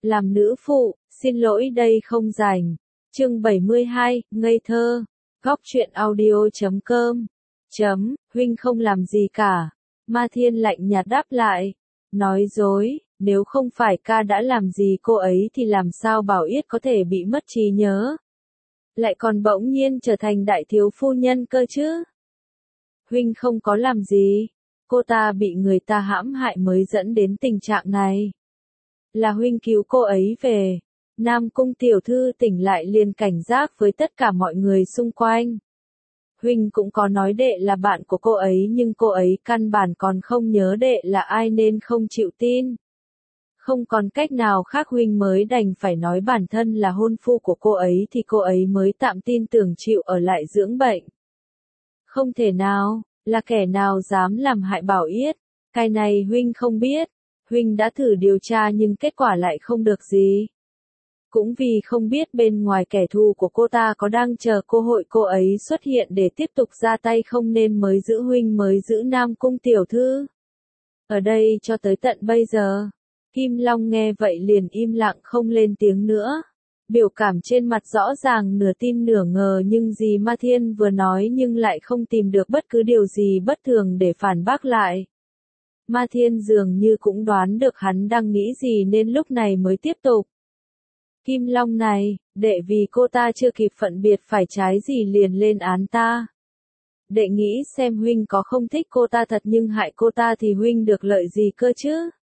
Làm nữ phụ, xin lỗi đây không rảnh. Chương 72, ngây thơ. Góc truyện audio.com. Huynh không làm gì cả. Ma Thiên lạnh nhạt đáp lại. Nói dối, nếu không phải ca đã làm gì cô ấy thì làm sao Bảo Yết có thể bị mất trí nhớ. Lại còn bỗng nhiên trở thành đại thiếu phu nhân cơ chứ. Huynh không có làm gì. Cô ta bị người ta hãm hại mới dẫn đến tình trạng này. Là huynh cứu cô ấy về. Nam Cung tiểu thư tỉnh lại liền cảnh giác với tất cả mọi người xung quanh. Huynh cũng có nói đệ là bạn của cô ấy nhưng cô ấy căn bản còn không nhớ đệ là ai nên không chịu tin. Không còn cách nào khác huynh mới đành phải nói bản thân là hôn phu của cô ấy thì cô ấy mới tạm tin tưởng chịu ở lại dưỡng bệnh. Không thể nào, là kẻ nào dám làm hại Bảo Yết, cái này huynh không biết. Huynh đã thử điều tra nhưng kết quả lại không được gì. Cũng vì không biết bên ngoài kẻ thù của cô ta có đang chờ cơ hội cô ấy xuất hiện để tiếp tục ra tay không nên mới giữ huynh mới giữ Nam Cung tiểu thư. Ở đây cho tới tận bây giờ, Kim Long nghe vậy liền im lặng không lên tiếng nữa. Biểu cảm trên mặt rõ ràng nửa tin nửa ngờ nhưng gì Ma Thiên vừa nói nhưng lại không tìm được bất cứ điều gì bất thường để phản bác lại. Ma Thiên dường như cũng đoán được hắn đang nghĩ gì nên lúc này mới tiếp tục. Kim Long này, đệ vì cô ta chưa kịp phân biệt phải trái gì liền lên án ta. Đệ nghĩ xem huynh có không thích cô ta thật nhưng hại cô ta thì huynh được lợi gì cơ chứ?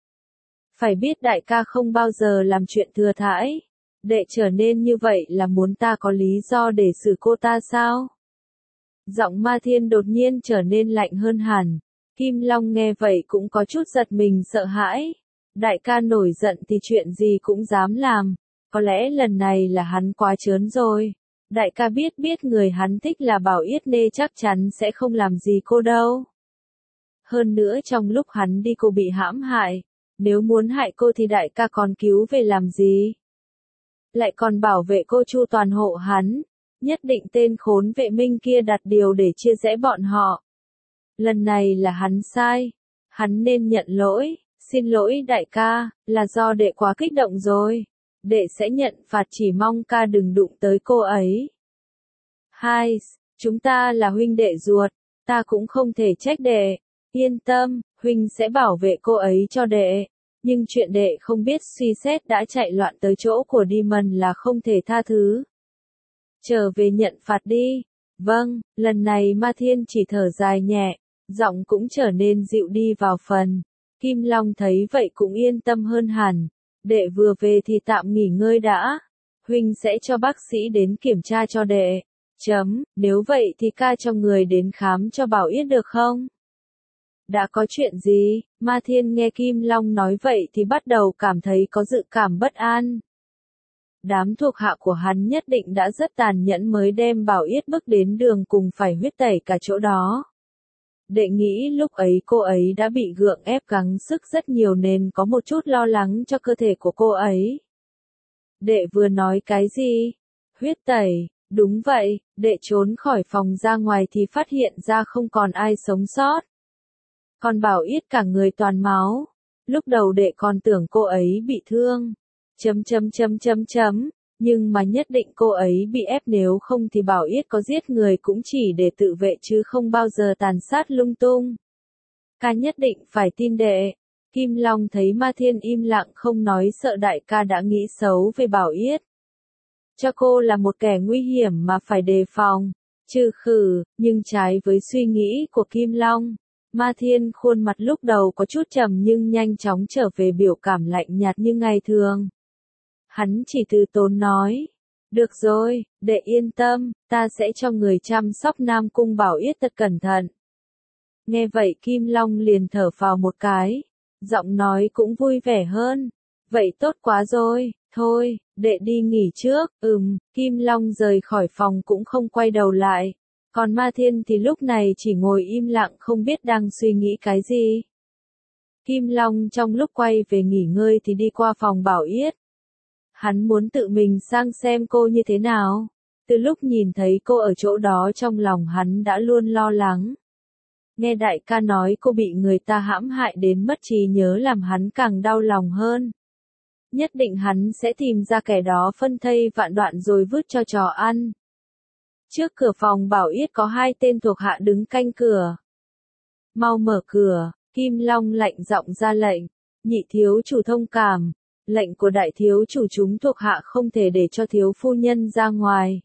Phải biết đại ca không bao giờ làm chuyện thừa thãi. Đệ trở nên như vậy là muốn ta có lý do để xử cô ta sao? Giọng Ma Thiên đột nhiên trở nên lạnh hơn hẳn. Kim Long nghe vậy cũng có chút giật mình sợ hãi. Đại ca nổi giận thì chuyện gì cũng dám làm. Có lẽ lần này là hắn quá trớn rồi. Đại ca biết người hắn thích là Bảo Yết nên chắc chắn sẽ không làm gì cô đâu. Hơn nữa trong lúc hắn đi cô bị hãm hại. Nếu muốn hại cô thì đại ca còn cứu về làm gì? Lại còn bảo vệ cô chu toàn hộ hắn. Nhất định tên khốn vệ minh kia đặt điều để chia rẽ bọn họ. Lần này là hắn sai. Hắn nên nhận lỗi. Xin lỗi đại ca, là do đệ quá kích động rồi. Đệ sẽ nhận phạt chỉ mong ca đừng đụng tới cô ấy. Hai, chúng ta là huynh đệ ruột. Ta cũng không thể trách đệ. Yên tâm, huynh sẽ bảo vệ cô ấy cho đệ. Nhưng chuyện đệ không biết suy xét đã chạy loạn tới chỗ của Demon là không thể tha thứ. Trở về nhận phạt đi. Vâng, lần này Ma Thiên chỉ thở dài nhẹ, giọng cũng trở nên dịu đi vào phần. Kim Long thấy vậy cũng yên tâm hơn hẳn. Đệ vừa về thì tạm nghỉ ngơi đã. Huynh sẽ cho bác sĩ đến kiểm tra cho đệ. Nếu vậy thì ca cho người đến khám cho Bảo Yết được không? Đã có chuyện gì? Ma Thiên nghe Kim Long nói vậy thì bắt đầu cảm thấy có dự cảm bất an. Đám thuộc hạ của hắn nhất định đã rất tàn nhẫn mới đem Bảo Yết bước đến đường cùng phải huyết tẩy cả chỗ đó. Đệ nghĩ lúc ấy cô ấy đã bị gượng ép gắng sức rất nhiều nên có một chút lo lắng cho cơ thể của cô ấy. Đệ vừa nói cái gì? Huyết tẩy, đúng vậy, đệ trốn khỏi phòng ra ngoài thì phát hiện ra không còn ai sống sót. Còn Bảo Yết cả người toàn máu. Lúc đầu đệ còn tưởng cô ấy bị thương. Nhưng mà nhất định cô ấy bị ép nếu không thì Bảo Yết có giết người cũng chỉ để tự vệ chứ không bao giờ tàn sát lung tung. Ca nhất định phải tin đệ. Kim Long thấy Ma Thiên im lặng không nói sợ đại ca đã nghĩ xấu về Bảo Yết. Cho cô là một kẻ nguy hiểm mà phải đề phòng. Nhưng trái với suy nghĩ của Kim Long. Ma Thiên khuôn mặt lúc đầu có chút trầm nhưng nhanh chóng trở về biểu cảm lạnh nhạt như ngày thường. Hắn chỉ từ tốn nói. Được rồi, đệ yên tâm, ta sẽ cho người chăm sóc Nam Cung Bảo Yết thật cẩn thận. Nghe vậy Kim Long liền thở phào một cái. Giọng nói cũng vui vẻ hơn. Vậy tốt quá rồi, thôi, đệ đi nghỉ trước. Kim Long rời khỏi phòng cũng không quay đầu lại. Còn Ma Thiên thì lúc này chỉ ngồi im lặng không biết đang suy nghĩ cái gì. Kim Long trong lúc quay về nghỉ ngơi thì đi qua phòng Bảo Yết. Hắn muốn tự mình sang xem cô như thế nào. Từ lúc nhìn thấy cô ở chỗ đó trong lòng hắn đã luôn lo lắng. Nghe đại ca nói cô bị người ta hãm hại đến mất trí nhớ làm hắn càng đau lòng hơn. Nhất định hắn sẽ tìm ra kẻ đó phân thây vạn đoạn rồi vứt cho chó ăn. Trước cửa phòng Bảo Yết có hai tên thuộc hạ đứng canh cửa. Mau mở cửa, Kim Long lạnh giọng ra lệnh. Nhị thiếu chủ thông cảm, lệnh của đại thiếu chủ chúng thuộc hạ không thể để cho thiếu phu nhân ra ngoài.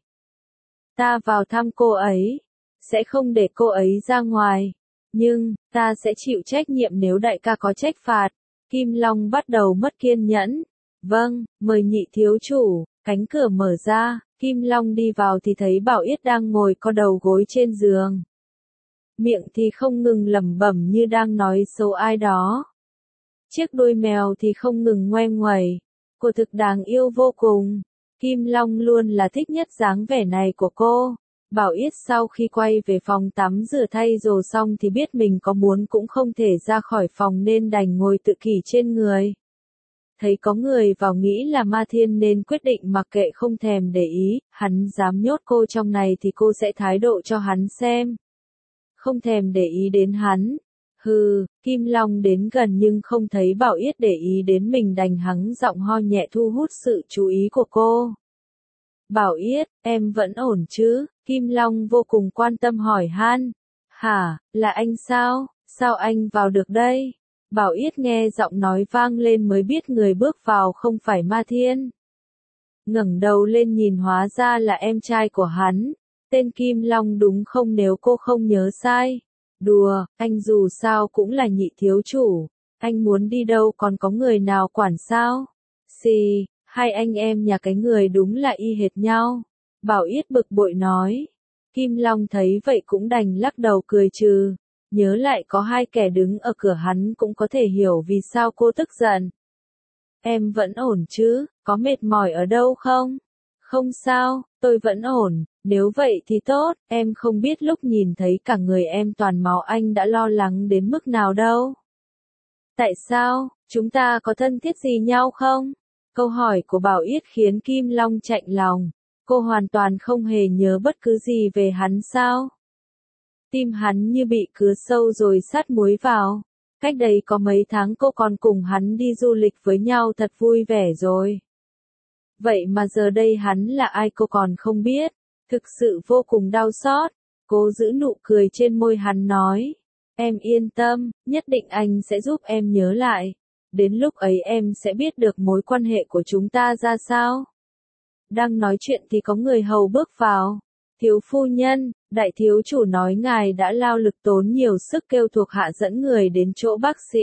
Ta vào thăm cô ấy, sẽ không để cô ấy ra ngoài, nhưng, ta sẽ chịu trách nhiệm nếu đại ca có trách phạt. Kim Long bắt đầu mất kiên nhẫn. Vâng, mời nhị thiếu chủ, cánh cửa mở ra, Kim Long đi vào thì thấy Bảo Yết đang ngồi co đầu gối trên giường. Miệng thì không ngừng lẩm bẩm như đang nói xấu ai đó. Chiếc đuôi mèo thì không ngừng ngoe nguẩy. Cô thực đáng yêu vô cùng. Kim Long luôn là thích nhất dáng vẻ này của cô. Bảo Yết sau khi quay về phòng tắm rửa thay đồ xong thì biết mình có muốn cũng không thể ra khỏi phòng nên đành ngồi tự kỷ trên người. Thấy có người vào nghĩ là Ma Thiên nên quyết định mặc kệ không thèm để ý, hắn dám nhốt cô trong này thì cô sẽ thái độ cho hắn xem. Không thèm để ý đến hắn. Hừ, Kim Long đến gần nhưng không thấy Bảo Yết để ý đến mình đành hắng giọng ho nhẹ thu hút sự chú ý của cô. Bảo Yết, em vẫn ổn chứ? Kim Long vô cùng quan tâm hỏi han. Hả, là anh sao? Sao anh vào được đây? Bảo Yết nghe giọng nói vang lên mới biết người bước vào không phải Ma Thiên. Ngẩng đầu lên nhìn hóa ra là em trai của hắn. Tên Kim Long đúng không nếu cô không nhớ sai? Đùa, anh dù sao cũng là nhị thiếu chủ. Anh muốn đi đâu còn có người nào quản sao? Xì, hai anh em nhà cái người đúng là y hệt nhau. Bảo Yết bực bội nói. Kim Long thấy vậy cũng đành lắc đầu cười trừ. Nhớ lại có hai kẻ đứng ở cửa hắn cũng có thể hiểu vì sao cô tức giận. Em vẫn ổn chứ, có mệt mỏi ở đâu không? Không sao, tôi vẫn ổn, nếu vậy thì tốt, em không biết lúc nhìn thấy cả người em toàn máu anh đã lo lắng đến mức nào đâu. Tại sao, chúng ta có thân thiết gì nhau không? Câu hỏi của Bảo Yết khiến Kim Long chạnh lòng. Cô hoàn toàn không hề nhớ bất cứ gì về hắn sao? Tim hắn như bị cứa sâu rồi sát muối vào. Cách đây có mấy tháng cô còn cùng hắn đi du lịch với nhau thật vui vẻ rồi. Vậy mà giờ đây hắn là ai cô còn không biết. Thực sự vô cùng đau xót. Cô giữ nụ cười trên môi hắn nói. Em yên tâm, nhất định anh sẽ giúp em nhớ lại. Đến lúc ấy em sẽ biết được mối quan hệ của chúng ta ra sao. Đang nói chuyện thì có người hầu bước vào. Thiếu phu nhân, đại thiếu chủ nói ngài đã lao lực tốn nhiều sức kêu thuộc hạ dẫn người đến chỗ bác sĩ.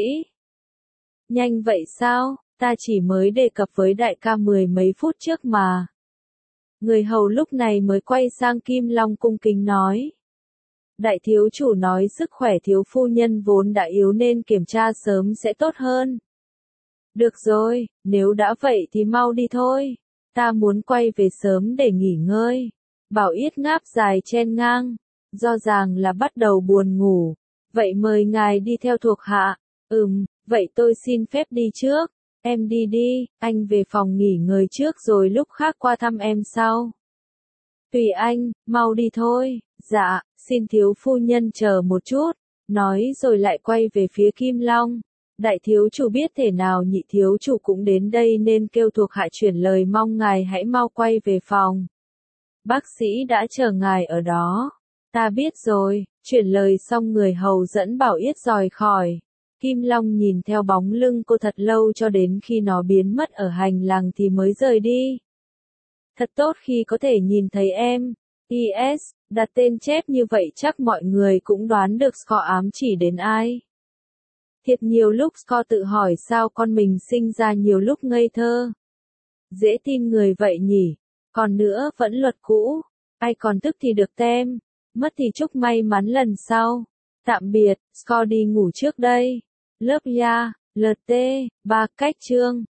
Nhanh vậy sao, ta chỉ mới đề cập với đại ca 10 mấy phút trước mà. Người hầu lúc này mới quay sang Kim Long cung kính nói. Đại thiếu chủ nói sức khỏe thiếu phu nhân vốn đã yếu nên kiểm tra sớm sẽ tốt hơn. Được rồi, nếu đã vậy thì mau đi thôi. Ta muốn quay về sớm để nghỉ ngơi. Bảo Yết ngáp dài chen ngang. Do ràng là bắt đầu buồn ngủ. Vậy mời ngài đi theo thuộc hạ. Vậy tôi xin phép đi trước. Em đi đi, anh về phòng nghỉ ngơi trước rồi lúc khác qua thăm em sau. Tùy anh, mau đi thôi. Dạ, xin thiếu phu nhân chờ một chút. Nói rồi lại quay về phía Kim Long. Đại thiếu chủ biết thể nào nhị thiếu chủ cũng đến đây nên kêu thuộc hạ chuyển lời mong ngài hãy mau quay về phòng. Bác sĩ đã chờ ngài ở đó. Ta biết rồi, chuyển lời xong người hầu dẫn Bảo Yết rời khỏi. Kim Long nhìn theo bóng lưng cô thật lâu cho đến khi nó biến mất ở hành lang thì mới rời đi. Thật tốt khi có thể nhìn thấy em. Is, đặt tên chép như vậy chắc mọi người cũng đoán được Scott ám chỉ đến ai. Thiệt nhiều lúc Scott tự hỏi sao con mình sinh ra nhiều lúc ngây thơ. Dễ tin người vậy nhỉ. Còn nữa vẫn luật cũ. Ai còn tức thì được tem. Mất thì chúc may mắn lần sau. Tạm biệt, Scott đi ngủ trước đây. Lớp ya, LT, 3 cách chương.